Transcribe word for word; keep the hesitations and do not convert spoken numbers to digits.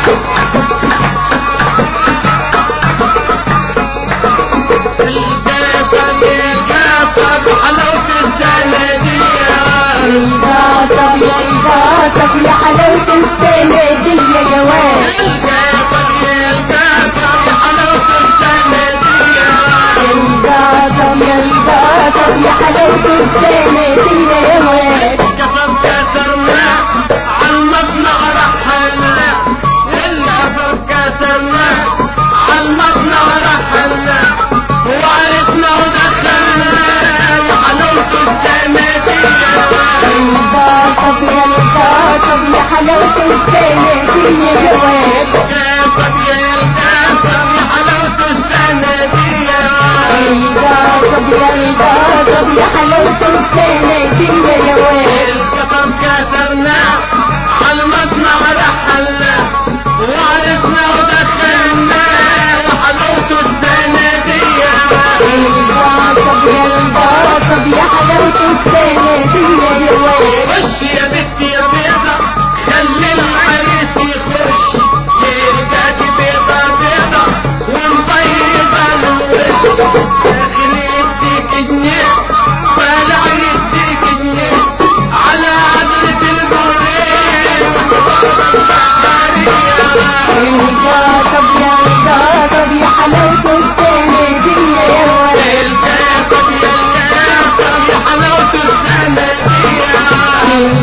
طب يا حلاوة السنة دي يا جواد طب يا طب يا حلاوة السنة دي طب يا طب يا حلاوة السنة دي يا جواد كفر كسرنا عالمصنع رحلنا الكفر كسرنا عالمصنع رحلنا وعرفنا ودخلنا يا حلاوة السنة دي طب يا طب يا حلاوة السنة دي يا جواد طب يا طب يا حلاوة السنة دي طب يا طب يا حلاوة